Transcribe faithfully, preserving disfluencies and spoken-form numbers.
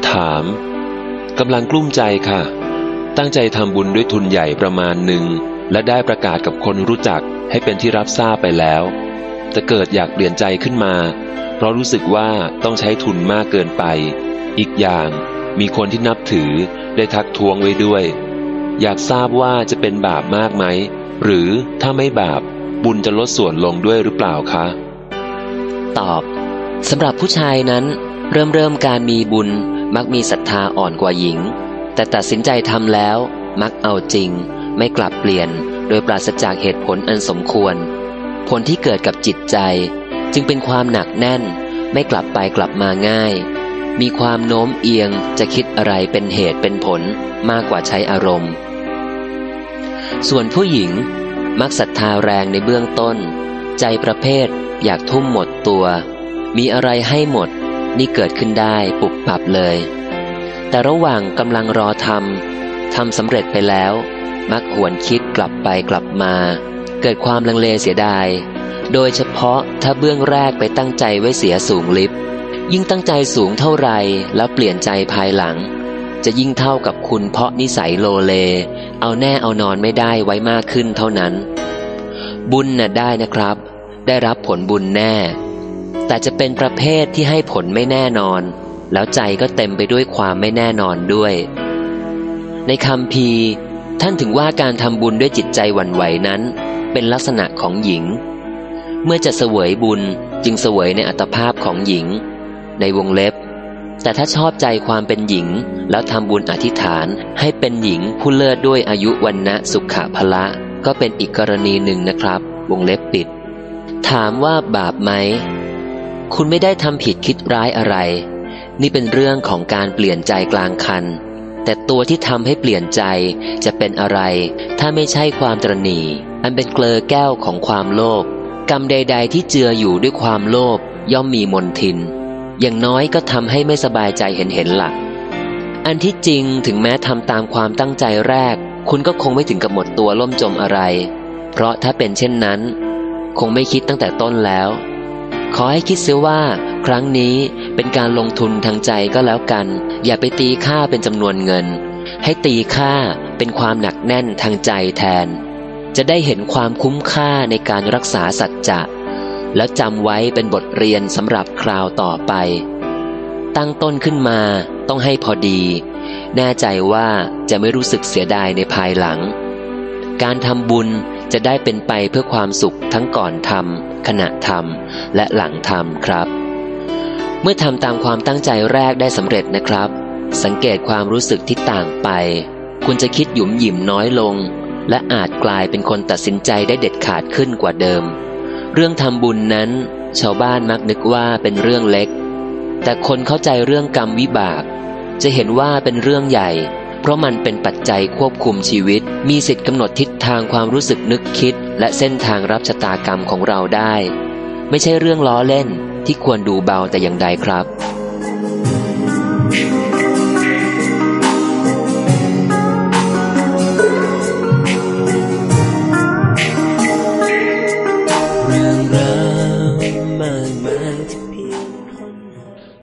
ถามกำลังกลุ้มใจค่ะตั้งใจทำบุญด้วยทุนใหญ่ประมาณหนึ่งและได้ประกาศกับคนรู้จักให้เป็นที่รับทราบไปแล้วแต่เกิดอยากเปลี่ยนใจขึ้นมาเพราะรู้สึกว่าต้องใช้ทุนมากเกินไปอีกอย่างมีคนที่นับถือได้ทักท้วงไว้ด้วยอยากทราบว่าจะเป็นบาปมากไหมหรือถ้าไม่บาปบุญจะลดส่วนลงด้วยหรือเปล่าคะตอบสำหรับผู้ชายนั้นเริ่มเริ่มการมีบุญมักมีศรัทธาอ่อนกว่าหญิงแต่ตัดสินใจทำแล้วมักเอาจริงไม่กลับเปลี่ยนโดยปราศจากเหตุผลอันสมควรผลที่เกิดกับจิตใจจึงเป็นความหนักแน่นไม่กลับไปกลับมาง่ายมีความโน้มเอียงจะคิดอะไรเป็นเหตุเป็นผลมากกว่าใช้อารมณ์ส่วนผู้หญิงมักศรัทธาแรงในเบื้องต้นใจประเภทอยากทุ่มหมดตัวมีอะไรให้หมดนี่เกิดขึ้นได้ปุบปับเลยแต่ระหว่างกำลังรอทำทำสำเร็จไปแล้วมักหวนคิดกลับไปกลับมาเกิดความลังเลเสียดายโดยเฉพาะถ้าเบื้องแรกไปตั้งใจไว้เสียสูงลิบยิ่งตั้งใจสูงเท่าไรแล้วเปลี่ยนใจภายหลังจะยิ่งเท่ากับคุณเพราะนิสัยโลเลเอาแน่เอานอนไม่ได้ไว้มากขึ้นเท่านั้นบุญน่ะได้นะครับได้รับผลบุญแน่แต่จะเป็นประเภทที่ให้ผลไม่แน่นอนแล้วใจก็เต็มไปด้วยความไม่แน่นอนด้วยในคัมภีร์ท่านถึงว่าการทำบุญด้วยจิตใจหวั่นไหวนั้นเป็นลักษณะของหญิงเมื่อจะเสวยบุญจึงเสวยในอัตภาพของหญิงในวงเล็บแต่ถ้าชอบใจความเป็นหญิงแล้วทำบุญอธิษฐานให้เป็นหญิงผู้เลิศด้วยอายุวรรณะสุขภละก็เป็นอีกกรณีหนึ่งนะครับวงเล็บปิดถามว่าบาปไหมคุณไม่ได้ทำผิดคิดร้ายอะไรนี่เป็นเรื่องของการเปลี่ยนใจกลางคันแต่ตัวที่ทำให้เปลี่ยนใจจะเป็นอะไรถ้าไม่ใช่ความตระหนี่อันเป็นเกลอแก้วของความโลภกรรมใดๆที่เจืออยู่ด้วยความโลภย่อมมีมลทินอย่างน้อยก็ทำให้ไม่สบายใจเห็นเห็นหลักอันที่จริงถึงแม้ทำตามความตั้งใจแรกคุณก็คงไม่ถึงกับหมดตัวล่มจมอะไรเพราะถ้าเป็นเช่นนั้นคงไม่คิดตั้งแต่ต้นแล้วขอให้คิดเสียว่าครั้งนี้เป็นการลงทุนทางใจก็แล้วกันอย่าไปตีค่าเป็นจำนวนเงินให้ตีค่าเป็นความหนักแน่นทางใจแทนจะได้เห็นความคุ้มค่าในการรักษาสัจจะแล้วจำไว้เป็นบทเรียนสำหรับคราวต่อไปตั้งต้นขึ้นมาต้องให้พอดีแน่ใจว่าจะไม่รู้สึกเสียดายในภายหลังการทำบุญจะได้เป็นไปเพื่อความสุขทั้งก่อนทำขณะทำและหลังทำครับเมื่อทำตามความตั้งใจแรกได้สำเร็จนะครับสังเกตความรู้สึกที่ต่างไปคุณจะคิดหยุมหยิมน้อยลงและอาจกลายเป็นคนตัดสินใจได้เด็ดขาดขึ้นกว่าเดิมเรื่องทำบุญนั้นชาวบ้านมักนึกว่าเป็นเรื่องเล็กแต่คนเข้าใจเรื่องกรรมวิบากจะเห็นว่าเป็นเรื่องใหญ่เพราะมันเป็นปัจจัยควบคุมชีวิตมีสิทธิ์กำหนดทิศทางความรู้สึกนึกคิดและเส้นทางรับชะตากรรมของเราได้ไม่ใช่เรื่องล้อเล่นที่ควรดูเบาแต่อย่างใดครับ